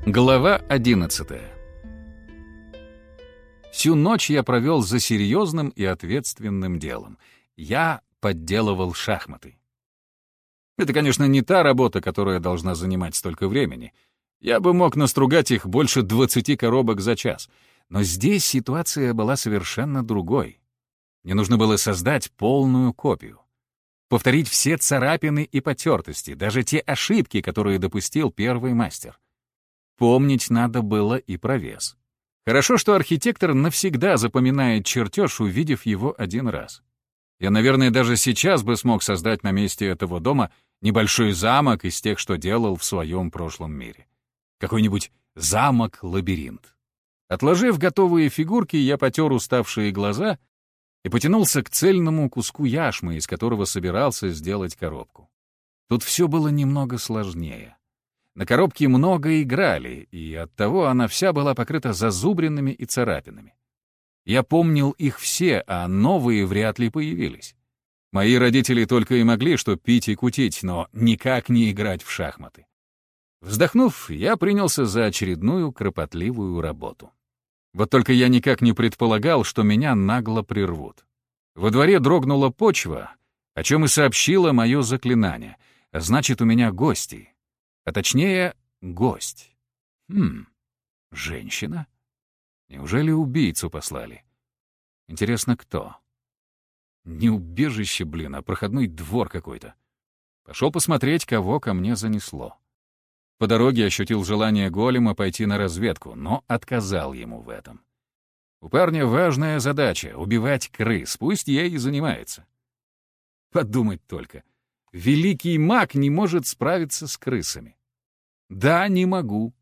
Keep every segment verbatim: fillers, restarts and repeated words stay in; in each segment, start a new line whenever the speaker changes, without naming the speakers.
Глава одиннадцатая. Всю ночь я провел за серьезным и ответственным делом. Я подделывал шахматы. Это, конечно, не та работа, которая должна занимать столько времени. Я бы мог настругать их больше двадцати коробок за час. Но здесь ситуация была совершенно другой. Мне нужно было создать полную копию. Повторить все царапины и потертости, даже те ошибки, которые допустил первый мастер. Помнить надо было и про вес. Хорошо, что архитектор навсегда запоминает чертеж, увидев его один раз. Я, наверное, даже сейчас бы смог создать на месте этого дома небольшой замок из тех, что делал в своем прошлом мире. Какой-нибудь замок-лабиринт. Отложив готовые фигурки, я потер уставшие глаза и потянулся к цельному куску яшмы, из которого собирался сделать коробку. Тут все было немного сложнее. На коробке много играли, и оттого она вся была покрыта зазубринами и царапинами. Я помнил их все, а новые вряд ли появились. Мои родители только и могли что пить и кутить, но никак не играть в шахматы. Вздохнув, я принялся за очередную кропотливую работу. Вот только я никак не предполагал, что меня нагло прервут. Во дворе дрогнула почва, о чем и сообщило мое заклинание. Значит, у меня гости. А точнее, гость. Хм, женщина? Неужели убийцу послали? Интересно, кто? Не убежище, блин, а проходной двор какой-то. Пошел посмотреть, кого ко мне занесло. По дороге ощутил желание голема пойти на разведку, но отказал ему в этом. У парня важная задача — убивать крыс, пусть ей и занимается. Подумать только. Великий маг не может справиться с крысами. Да, не могу.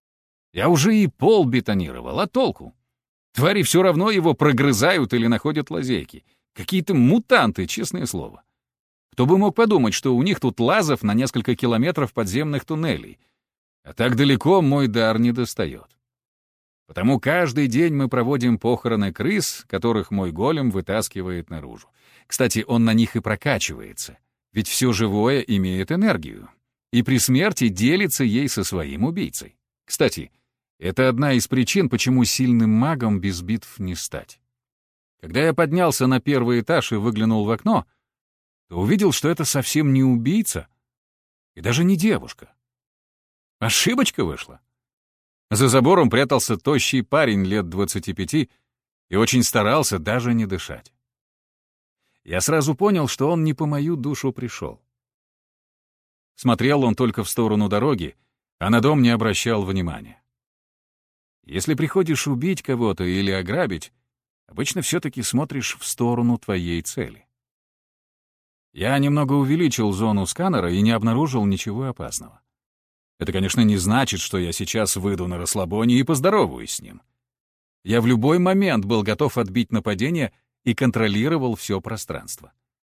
Я уже и пол бетонировал, а толку? Твари все равно его прогрызают или находят лазейки. Какие-то мутанты, честное слово. Кто бы мог подумать, что у них тут лазов на несколько километров подземных туннелей. А так далеко мой дар не достает. Потому каждый день мы проводим похороны крыс, которых мой голем вытаскивает наружу. Кстати, он на них и прокачивается. Ведь все живое имеет энергию, и при смерти делится ей со своим убийцей. Кстати, это одна из причин, почему сильным магом без битв не стать. Когда я поднялся на первый этаж и выглянул в окно, то увидел, что это совсем не убийца и даже не девушка. Ошибочка вышла. За забором прятался тощий парень лет двадцати пяти и очень старался даже не дышать. Я сразу понял, что он не по мою душу пришел. Смотрел он только в сторону дороги, а на дом не обращал внимания. Если приходишь убить кого-то или ограбить, обычно все-таки смотришь в сторону твоей цели. Я немного увеличил зону сканера и не обнаружил ничего опасного. Это, конечно, не значит, что я сейчас выйду на расслабоне и поздороваюсь с ним. Я в любой момент был готов отбить нападение и контролировал все пространство.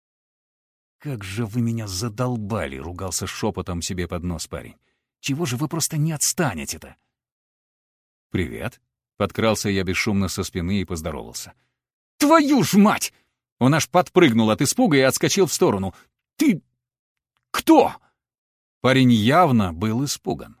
«Как же вы меня задолбали!» — ругался шепотом себе под нос парень. «Чего же вы просто не отстанете-то?» «Привет!» — подкрался я бесшумно со спины и поздоровался. «Твою ж мать!» Он аж подпрыгнул от испуга и отскочил в сторону. «Ты... кто?» Парень явно был испуган.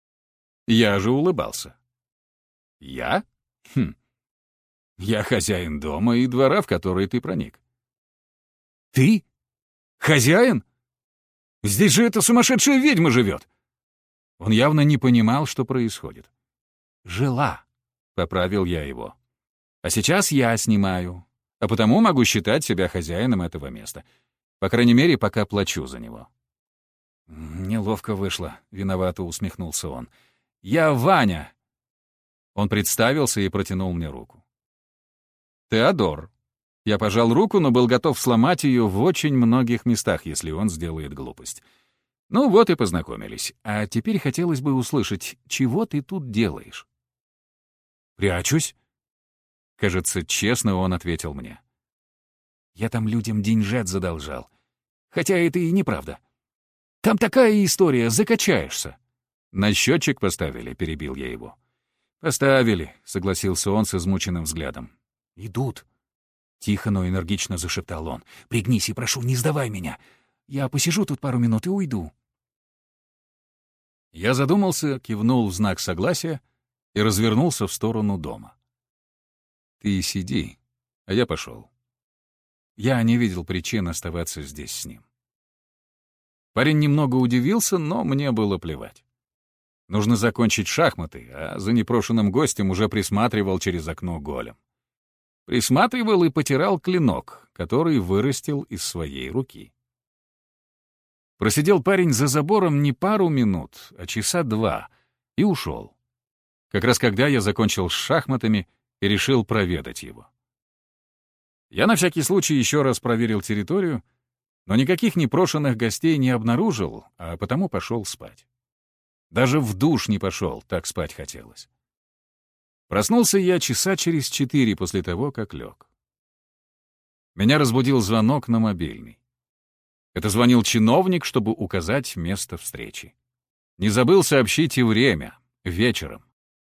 Я же улыбался. «Я? Хм. Я хозяин дома и двора, в который ты проник». «Ты? Хозяин? Здесь же эта сумасшедшая ведьма живет!» Он явно не понимал, что происходит. «Жила», — поправил я его. «А сейчас я снимаю, а потому могу считать себя хозяином этого места. По крайней мере, пока плачу за него». «Неловко вышло», — виновато усмехнулся он. «Я Ваня». Он представился и протянул мне руку. «Теодор». Я пожал руку, но был готов сломать ее в очень многих местах, если он сделает глупость. Ну вот и познакомились. А теперь хотелось бы услышать, чего ты тут делаешь? «Прячусь?» Кажется, честно он ответил мне. «Я там людям деньжат задолжал. Хотя это и неправда. Там такая история, закачаешься». «На счетчик поставили», — перебил я его. «Поставили», — согласился он с измученным взглядом. «Идут». Тихо, но энергично зашептал он. «Пригнись и прошу, не сдавай меня. Я посижу тут пару минут и уйду». Я задумался, кивнул в знак согласия и развернулся в сторону дома. «Ты сиди, а я пошел». Я не видел причин оставаться здесь с ним. Парень немного удивился, но мне было плевать. Нужно закончить шахматы, а за непрошенным гостем уже присматривал через окно голем. Присматривал и потирал клинок, который вырастил из своей руки. Просидел парень за забором не пару минут, а часа два, и ушел. Как раз когда я закончил с шахматами и решил проведать его. Я на всякий случай еще раз проверил территорию, но никаких непрошенных гостей не обнаружил, а потому пошел спать. Даже в душ не пошел, так спать хотелось. Проснулся я часа через четыре после того, как лег. Меня разбудил звонок на мобильный. Это звонил чиновник, чтобы указать место встречи. Не забыл сообщить и время, вечером.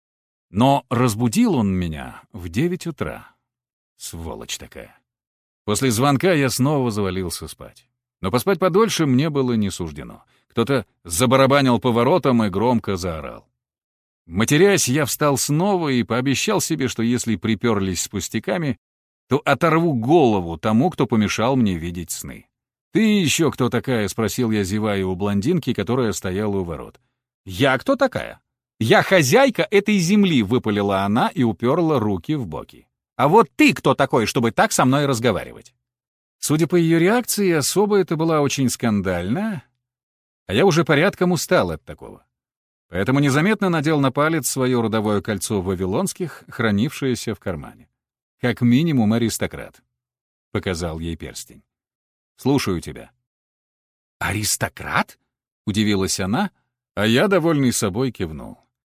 Но разбудил он меня в девять утра. Сволочь такая. После звонка я снова завалился спать. Но поспать подольше мне было не суждено. Кто-то забарабанил по воротам и громко заорал. Матерясь, я встал снова и пообещал себе, что если приперлись с пустяками, то оторву голову тому, кто помешал мне видеть сны. «Ты еще кто такая?» — спросил я, зевая у блондинки, которая стояла у ворот. «Я кто такая? Я хозяйка этой земли», — выпалила она и уперла руки в боки. «А вот ты кто такой, чтобы так со мной разговаривать?» Судя по ее реакции, особо это была очень скандальна, а я уже порядком устал от такого. Поэтому незаметно надел на палец свое родовое кольцо вавилонских, хранившееся в кармане. «Как минимум аристократ», — показал ей перстень. «Слушаю тебя». «Аристократ?» — удивилась она, а я, довольный собой, кивнул.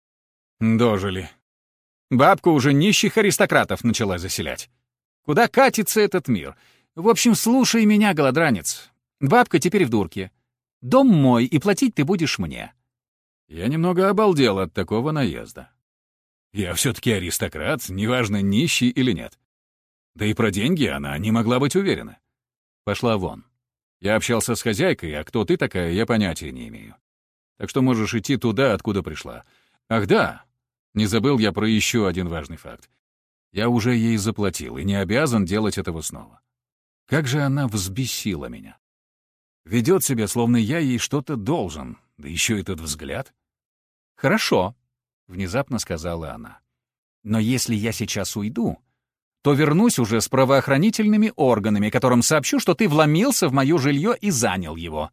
«Дожили. Бабка уже нищих аристократов начала заселять. Куда катится этот мир? В общем, слушай меня, голодранец. Бабка теперь в дурке. Дом мой, и платить ты будешь мне». Я немного обалдел от такого наезда. Я все-таки аристократ, неважно, нищий или нет. Да и про деньги она не могла быть уверена. Пошла вон. Я общался с хозяйкой, а кто ты такая, я понятия не имею. Так что можешь идти туда, откуда пришла. Ах да, не забыл я про еще один важный факт. Я уже ей заплатил и не обязан делать этого снова. Как же она взбесила меня. Ведет себя, словно я ей что-то должен, да еще этот взгляд. «Хорошо», — внезапно сказала она. «Но если я сейчас уйду, то вернусь уже с правоохранительными органами, которым сообщу, что ты вломился в мое жилье и занял его».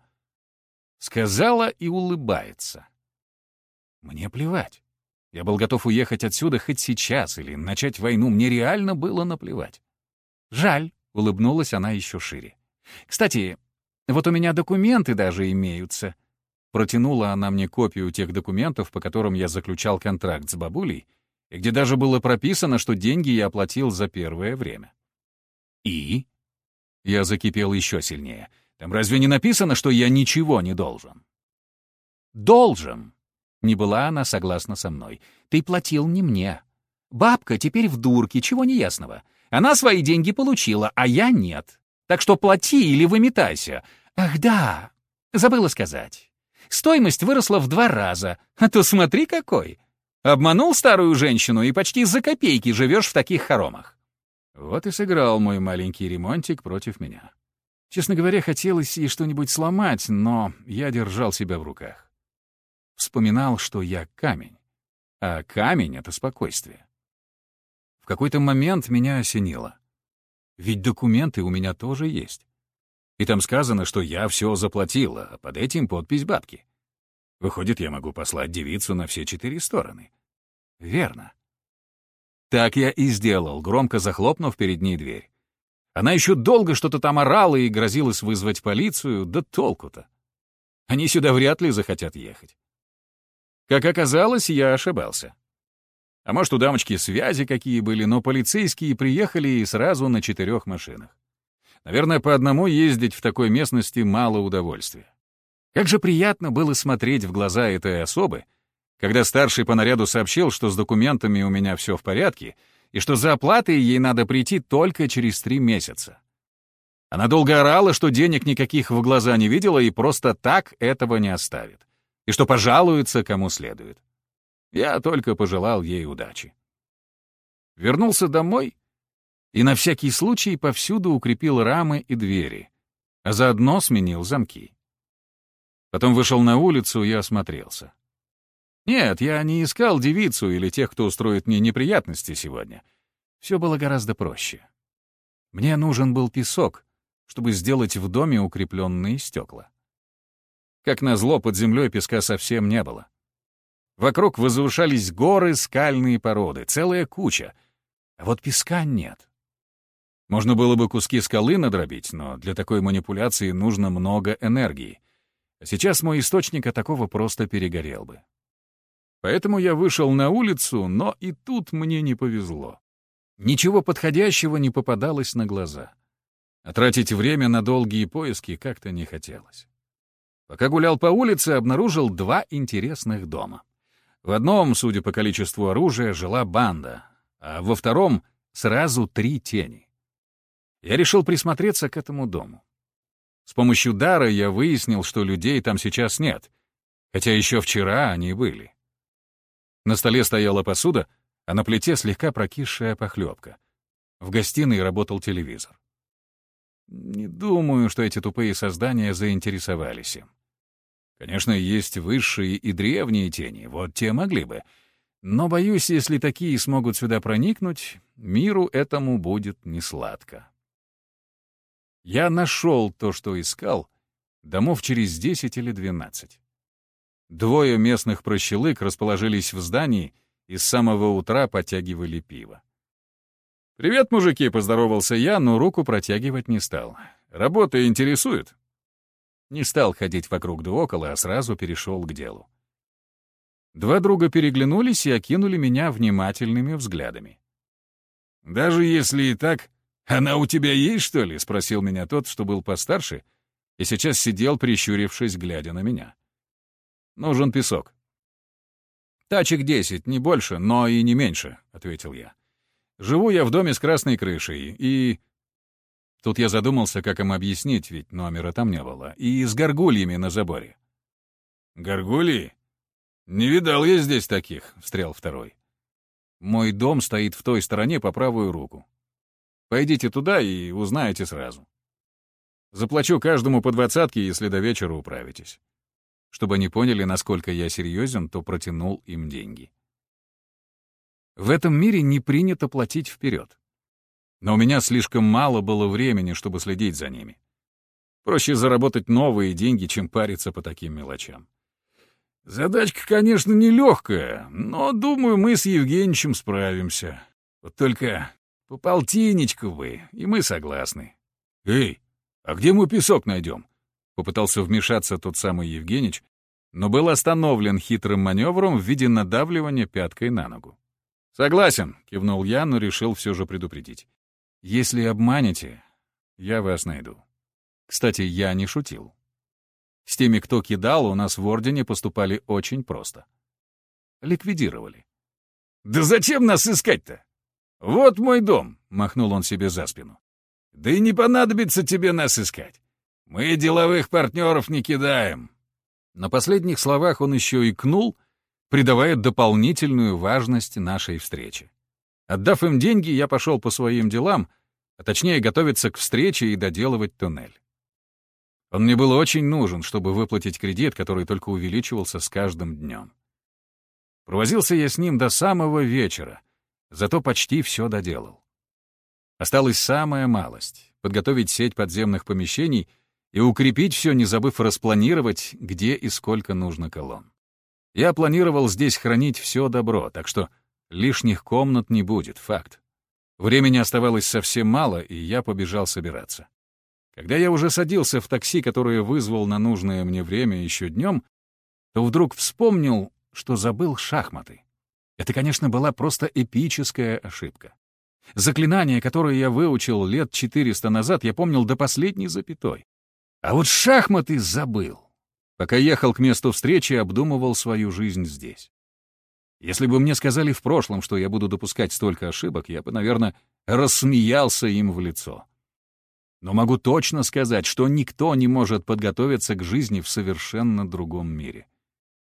Сказала и улыбается. Мне плевать. Я был готов уехать отсюда хоть сейчас или начать войну. Мне реально было наплевать. «Жаль», — улыбнулась она еще шире. «Кстати, вот у меня документы даже имеются». Протянула она мне копию тех документов, по которым я заключал контракт с бабулей, и где даже было прописано, что деньги я оплатил за первое время. «И?» Я закипел еще сильнее. «Там разве не написано, что я ничего не должен?» «Должен!» Не была она согласна со мной. «Ты платил не мне. Бабка теперь в дурке, чего неясного. Она свои деньги получила, а я нет. Так что плати или выметайся. Ах да, забыла сказать. Стоимость выросла в два раза, а то смотри какой. Обманул старую женщину и почти за копейки живешь в таких хоромах». Вот и сыграл мой маленький ремонтик против меня. Честно говоря, хотелось ей что-нибудь сломать, но я держал себя в руках. Вспоминал, что я камень, а камень — это спокойствие. В какой-то момент меня осенило. Ведь документы у меня тоже есть. И там сказано, что я все заплатила, а под этим подпись бабки. Выходит, я могу послать девицу на все четыре стороны. Верно. Так я и сделал, громко захлопнув перед ней дверь. Она еще долго что-то там орала и грозилась вызвать полицию, да толку-то. Они сюда вряд ли захотят ехать. Как оказалось, я ошибался. А может, у дамочки связи какие были, но полицейские приехали и сразу на четырех машинах. Наверное, по одному ездить в такой местности мало удовольствия. Как же приятно было смотреть в глаза этой особы, когда старший по наряду сообщил, что с документами у меня все в порядке, и что за оплатой ей надо прийти только через три месяца. Она долго орала, что денег никаких в глаза не видела и просто так этого не оставит. и что пожалуется кому следует. Я только пожелал ей удачи. Вернулся домой и на всякий случай повсюду укрепил рамы и двери, а заодно сменил замки. Потом вышел на улицу и осмотрелся. Нет, я не искал девицу или тех, кто устроит мне неприятности сегодня. Все было гораздо проще. Мне нужен был песок, чтобы сделать в доме укрепленные стекла. Как назло, под землей песка совсем не было. Вокруг возвышались горы, скальные породы, целая куча, а вот песка нет. Можно было бы куски скалы надробить, но для такой манипуляции нужно много энергии. А сейчас мой источник от такого просто перегорел бы. Поэтому я вышел на улицу, но и тут мне не повезло. Ничего подходящего не попадалось на глаза. А тратить время на долгие поиски как-то не хотелось. Пока гулял по улице, обнаружил два интересных дома. В одном, судя по количеству оружия, жила банда, а во втором — сразу три тени. Я решил присмотреться к этому дому. С помощью дара я выяснил, что людей там сейчас нет, хотя еще вчера они были. На столе стояла посуда, а на плите слегка прокисшая похлебка. В гостиной работал телевизор. Не думаю, что эти тупые создания заинтересовались им. Конечно, есть высшие и древние тени, вот те могли бы. Но, боюсь, если такие смогут сюда проникнуть, миру этому будет несладко. Я нашел то, что искал, домов через десять или двенадцать. Двое местных прощелык расположились в здании и с самого утра подтягивали пиво. «Привет, мужики!» — поздоровался я, но руку протягивать не стал. «Работа интересует?» Не стал ходить вокруг да около, а сразу перешел к делу. Два друга переглянулись и окинули меня внимательными взглядами. «Даже если и так, она у тебя есть, что ли?» — спросил меня тот, что был постарше, и сейчас сидел, прищурившись, глядя на меня. «Нужен песок». «Тачек десять, не больше, но и не меньше», — ответил я. «Живу я в доме с красной крышей, и...» Тут я задумался, как им объяснить, ведь номера там не было, и с горгульями на заборе. «Горгульи? Не видал я здесь таких», — встрял второй. «Мой дом стоит в той стороне по правую руку. Пойдите туда и узнаете сразу. Заплачу каждому по двадцатке, если до вечера управитесь». Чтобы они поняли, насколько я серьезен, то протянул им деньги. В этом мире не принято платить вперед. Но у меня слишком мало было времени, чтобы следить за ними. Проще заработать новые деньги, чем париться по таким мелочам. Задачка, конечно, нелегкая, но, думаю, мы с Евгеньевичем справимся. Вот только по полтинничку бы, и мы согласны. «Эй, а где мы песок найдем?» Попытался вмешаться тот самый Евгеньевич, но был остановлен хитрым маневром в виде надавливания пяткой на ногу. «Согласен», — кивнул я, но решил все же предупредить. «Если обманете, я вас найду». Кстати, я не шутил. С теми, кто кидал, у нас в Ордене поступали очень просто. Ликвидировали. «Да зачем нас искать-то? Вот мой дом», — махнул он себе за спину. «Да и не понадобится тебе нас искать. Мы деловых партнеров не кидаем». На последних словах он еще икнул, придавая дополнительную важность нашей встрече. Отдав им деньги, я пошел по своим делам, а точнее готовиться к встрече и доделывать туннель. Он мне был очень нужен, чтобы выплатить кредит, который только увеличивался с каждым днем. Провозился я с ним до самого вечера, зато почти все доделал. Осталась самая малость — подготовить сеть подземных помещений и укрепить все, не забыв распланировать, где и сколько нужно колонн. Я планировал здесь хранить все добро, так что лишних комнат не будет, факт. Времени оставалось совсем мало, и я побежал собираться. Когда я уже садился в такси, которое вызвал на нужное мне время еще днем, то вдруг вспомнил, что забыл шахматы. Это, конечно, была просто эпическая ошибка. Заклинание, которое я выучил лет четыреста назад, я помнил до последней запятой. А вот шахматы забыл. Пока ехал к месту встречи, обдумывал свою жизнь здесь. Если бы мне сказали в прошлом, что я буду допускать столько ошибок, я бы, наверное, рассмеялся им в лицо. Но могу точно сказать, что никто не может подготовиться к жизни в совершенно другом мире.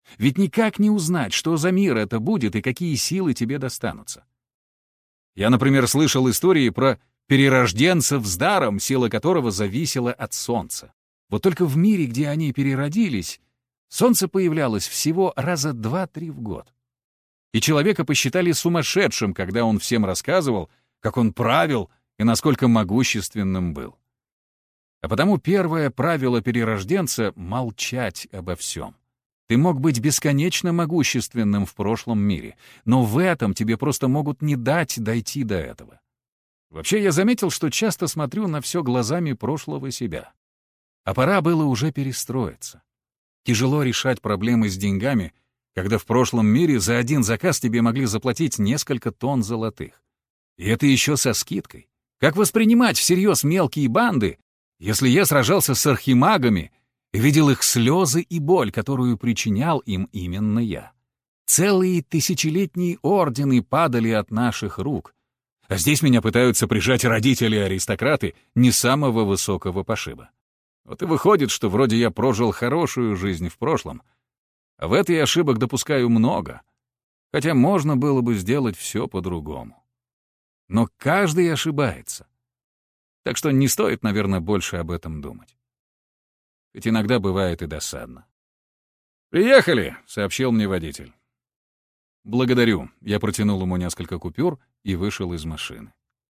Ведь никак не узнать, что за мир это будет и какие силы тебе достанутся. Я, например, слышал истории про перерожденцев с даром, сила которого зависела от солнца. Вот только в мире, где они переродились, солнце появлялось всего раза два-три в год. И человека посчитали сумасшедшим, когда он всем рассказывал, как он правил и насколько могущественным был. А потому первое правило перерожденца — молчать обо всем. Ты мог быть бесконечно могущественным в прошлом мире, но в этом тебе просто могут не дать дойти до этого. Вообще, я заметил, что часто смотрю на все глазами прошлого себя. А пора было уже перестроиться. Тяжело решать проблемы с деньгами, когда в прошлом мире за один заказ тебе могли заплатить несколько тонн золотых. И это еще со скидкой. Как воспринимать всерьез мелкие банды, если я сражался с архимагами и видел их слезы и боль, которую причинял им именно я? Целые тысячелетние ордены падали от наших рук, а здесь меня пытаются прижать родители-аристократы не самого высокого пошиба. Вот и выходит, что вроде я прожил хорошую жизнь в прошлом, а в этой ошибок допускаю много, хотя можно было бы сделать все по-другому. Но каждый ошибается. Так что не стоит, наверное, больше об этом думать. Ведь иногда бывает и досадно. «Приехали», — сообщил мне водитель. «Благодарю». Я протянул ему несколько купюр и вышел из машины.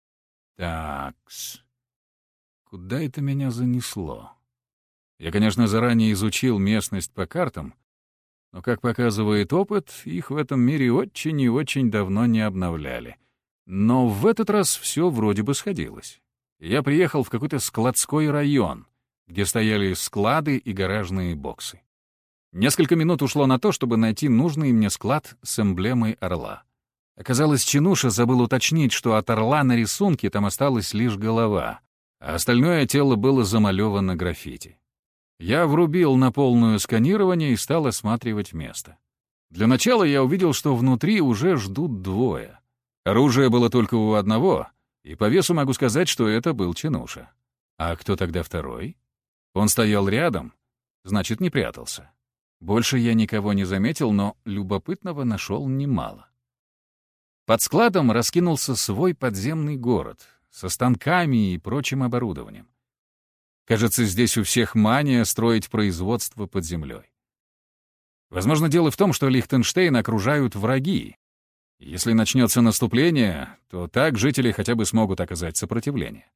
Такс. Куда это меня занесло? Я, конечно, заранее изучил местность по картам, но, как показывает опыт, их в этом мире очень и очень давно не обновляли. Но в этот раз все вроде бы сходилось. Я приехал в какой-то складской район, где стояли склады и гаражные боксы. Несколько минут ушло на то, чтобы найти нужный мне склад с эмблемой орла. Оказалось, чинуша забыл уточнить, что от орла на рисунке там осталась лишь голова, а остальное тело было замалевано граффити. Я врубил на полное сканирование и стал осматривать место. Для начала я увидел, что внутри уже ждут двое. Оружие было только у одного, и по весу могу сказать, что это был чинуша. А кто тогда второй? Он стоял рядом, значит, не прятался. Больше я никого не заметил, но любопытного нашел немало. Под складом раскинулся свой подземный город со станками и прочим оборудованием. Кажется, здесь у всех мания строить производство под землей. Возможно, дело в том, что Лихтенштейн окружают враги. Если начнется наступление, то так жители хотя бы смогут оказать сопротивление.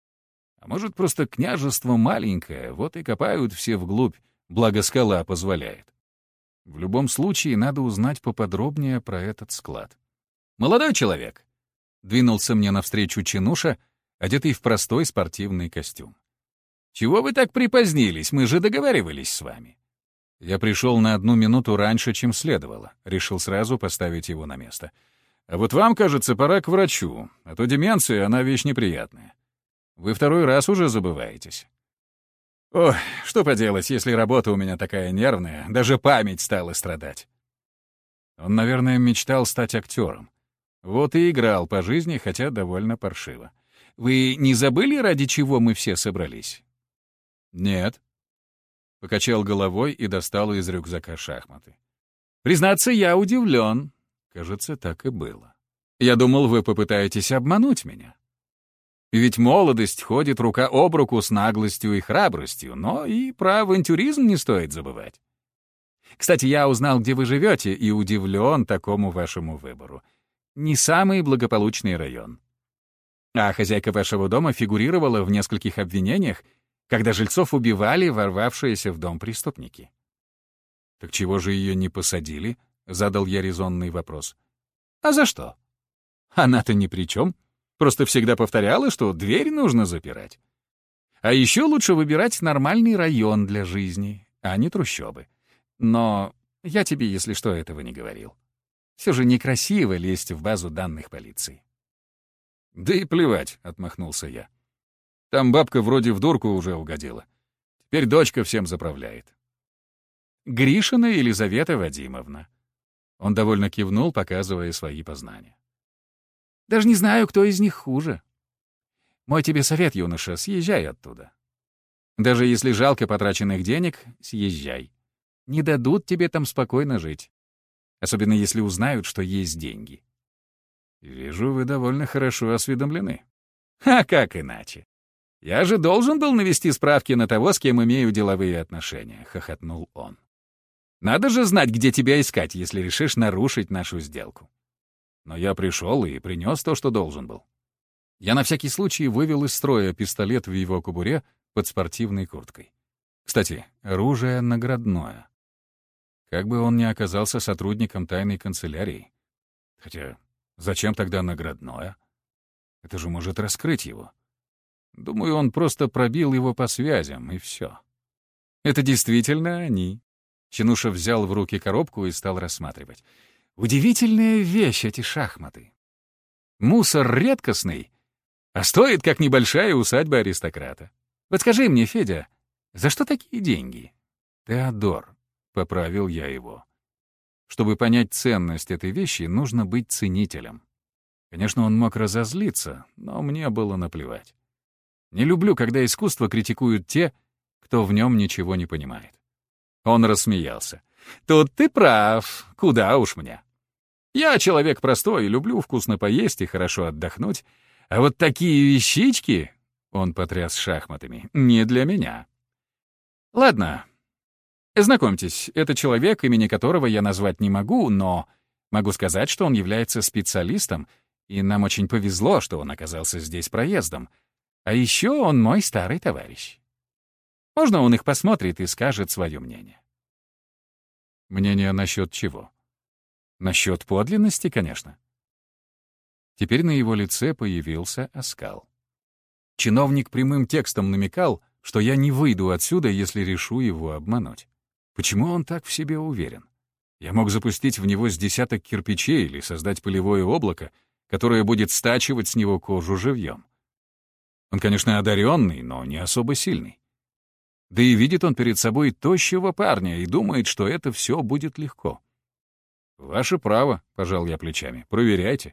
А может, просто княжество маленькое, вот и копают все вглубь, благо скала позволяет. В любом случае, надо узнать поподробнее про этот склад. «Молодой человек!» — двинулся мне навстречу чинуша, одетый в простой спортивный костюм. «Чего вы так припозднились? Мы же договаривались с вами». Я пришел на одну минуту раньше, чем следовало. Решил сразу поставить его на место. «А вот вам, кажется, пора к врачу, а то деменция, она вещь неприятная. Вы второй раз уже забываетесь». «Ой, что поделать, если работа у меня такая нервная, даже память стала страдать». Он, наверное, мечтал стать актером. Вот и играл по жизни, хотя довольно паршиво. «Вы не забыли, ради чего мы все собрались?» «Нет». Покачал головой и достал из рюкзака шахматы. «Признаться, я удивлен». Кажется, так и было. «Я думал, вы попытаетесь обмануть меня. Ведь молодость ходит рука об руку с наглостью и храбростью, но и про авантюризм не стоит забывать. Кстати, я узнал, где вы живете, и удивлен такому вашему выбору. Не самый благополучный район. А хозяйка вашего дома фигурировала в нескольких обвинениях, когда жильцов убивали ворвавшиеся в дом преступники». «Так чего же ее не посадили?» — задал я резонный вопрос. «А за что? Она-то ни при чем. Просто всегда повторяла, что дверь нужно запирать. А еще лучше выбирать нормальный район для жизни, а не трущобы. Но я тебе, если что, этого не говорил. Все же некрасиво лезть в базу данных полиции». «Да и плевать», — отмахнулся я. «Там бабка вроде в дурку уже угодила. Теперь дочка всем заправляет». «Гришина Елизавета Вадимовна». Он довольно кивнул, показывая свои познания. «Даже не знаю, кто из них хуже. Мой тебе совет, юноша, съезжай оттуда. Даже если жалко потраченных денег, съезжай. Не дадут тебе там спокойно жить. Особенно если узнают, что есть деньги. Вижу, вы довольно хорошо осведомлены. А как иначе? Я же должен был навести справки на того, с кем имею деловые отношения, — хохотнул он. Надо же знать, где тебя искать, если решишь нарушить нашу сделку. Но я пришел и принес то, что должен был. Я на всякий случай вывел из строя пистолет в его кобуре под спортивной курткой. Кстати, оружие наградное. Как бы он ни оказался сотрудником тайной канцелярии. Хотя, зачем тогда наградное? Это же может раскрыть его. Думаю, он просто пробил его по связям, и все. Это действительно они. Чинуша взял в руки коробку и стал рассматривать. Удивительная вещь эти шахматы. Мусор редкостный, а стоит, как небольшая усадьба аристократа. Вот скажи мне, Федя, за что такие деньги? Теодор, — поправил я его. Чтобы понять ценность этой вещи, нужно быть ценителем. Конечно, он мог разозлиться, но мне было наплевать. Не люблю, когда искусство критикуют те, кто в нем ничего не понимает. Он рассмеялся. «Тут ты прав. Куда уж мне. Я человек простой, люблю вкусно поесть и хорошо отдохнуть. А вот такие вещички...» — он потряс шахматами. «Не для меня. Ладно. Знакомьтесь, это человек, имени которого я назвать не могу, но могу сказать, что он является специалистом, и нам очень повезло, что он оказался здесь проездом. А еще он мой старый товарищ. Можно он их посмотрит и скажет свое мнение?» «Мнение насчет чего?» «Насчет подлинности, конечно». Теперь на его лице появился оскал. Чиновник прямым текстом намекал, что я не выйду отсюда, если решу его обмануть. Почему он так в себе уверен? Я мог запустить в него с десяток кирпичей или создать пылевое облако, которое будет стачивать с него кожу живьем. Он, конечно, одаренный, но не особо сильный. Да и видит он перед собой тощего парня и думает, что это все будет легко. «Ваше право», — пожал я плечами, — «проверяйте».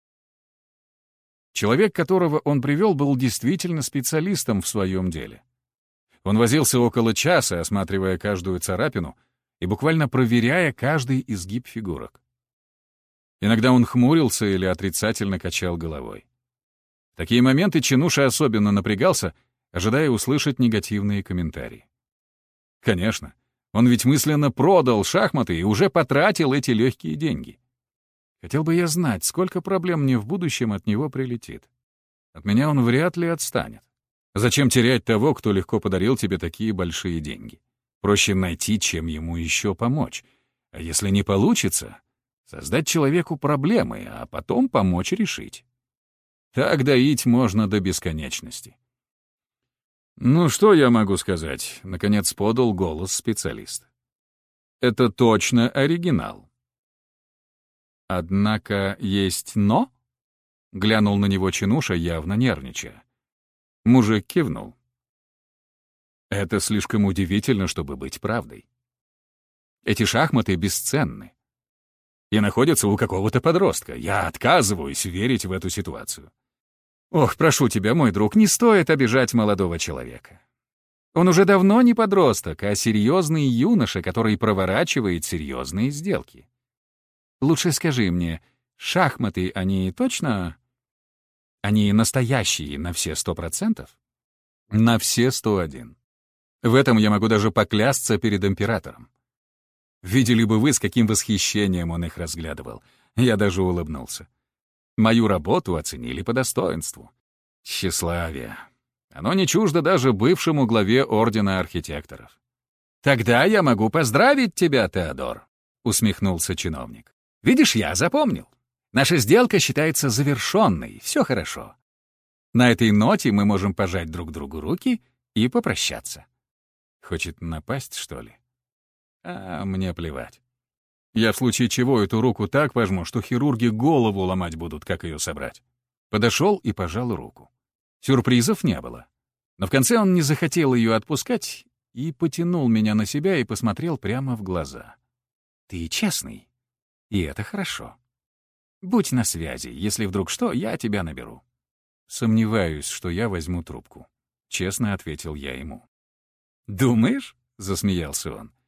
Человек, которого он привел, был действительно специалистом в своем деле. Он возился около часа, осматривая каждую царапину и буквально проверяя каждый изгиб фигурок. Иногда он хмурился или отрицательно качал головой. В такие моменты Чинуша особенно напрягался, ожидая услышать негативные комментарии. Конечно, он ведь мысленно продал шахматы и уже потратил эти легкие деньги. Хотел бы я знать, сколько проблем мне в будущем от него прилетит. От меня он вряд ли отстанет. Зачем терять того, кто легко подарил тебе такие большие деньги? Проще найти, чем ему еще помочь. А если не получится, создать человеку проблемы, а потом помочь решить. Так доить можно до бесконечности. «Ну, что я могу сказать?» — наконец подал голос специалист. «Это точно оригинал». «Однако есть «но»?» — глянул на него Чинуша, явно нервничая. Мужик кивнул. «Это слишком удивительно, чтобы быть правдой. Эти шахматы бесценны и находятся у какого-то подростка. Я отказываюсь верить в эту ситуацию. Ох, прошу тебя, мой друг, не стоит обижать молодого человека. Он уже давно не подросток, а серьезный юноша, который проворачивает серьезные сделки. Лучше скажи мне, шахматы, они точно... Они настоящие на все сто процентов? На все сто один. В этом я могу даже поклясться перед императором. Видели бы вы, с каким восхищением он их разглядывал. Я даже улыбнулся. Мою работу оценили по достоинству. Тщеславие. Оно не чуждо даже бывшему главе Ордена архитекторов. «Тогда я могу поздравить тебя, Теодор», — усмехнулся чиновник. «Видишь, я запомнил. Наша сделка считается завершенной, все хорошо. На этой ноте мы можем пожать друг другу руки и попрощаться». Хочет напасть, что ли? А мне плевать. Я в случае чего эту руку так пожму, что хирурги голову ломать будут, как ее собрать. Подошел и пожал руку. Сюрпризов не было. Но в конце он не захотел ее отпускать и потянул меня на себя и посмотрел прямо в глаза. «Ты честный, и это хорошо. Будь на связи, если вдруг что, я тебя наберу». «Сомневаюсь, что я возьму трубку», — честно ответил я ему. «Думаешь?» — засмеялся он.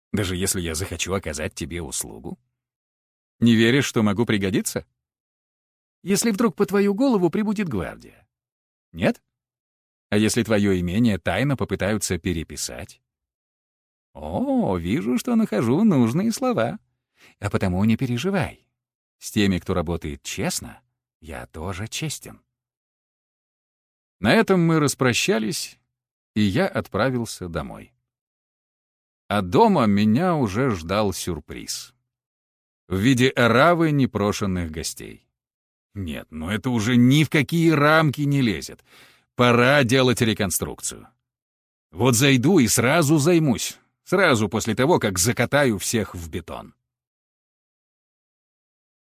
Даже если я захочу оказать тебе услугу? Не веришь, что могу пригодиться? Если вдруг по твою голову прибудет гвардия? Нет? А если твое имение тайно попытаются переписать? О, вижу, что нахожу нужные слова. А потому не переживай. С теми, кто работает честно, я тоже честен. На этом мы распрощались, и я отправился домой. А дома меня уже ждал сюрприз. В виде оравы непрошенных гостей. Нет, ну это уже ни в какие рамки не лезет. Пора делать реконструкцию. Вот зайду и сразу займусь. Сразу после того, как закатаю всех в бетон.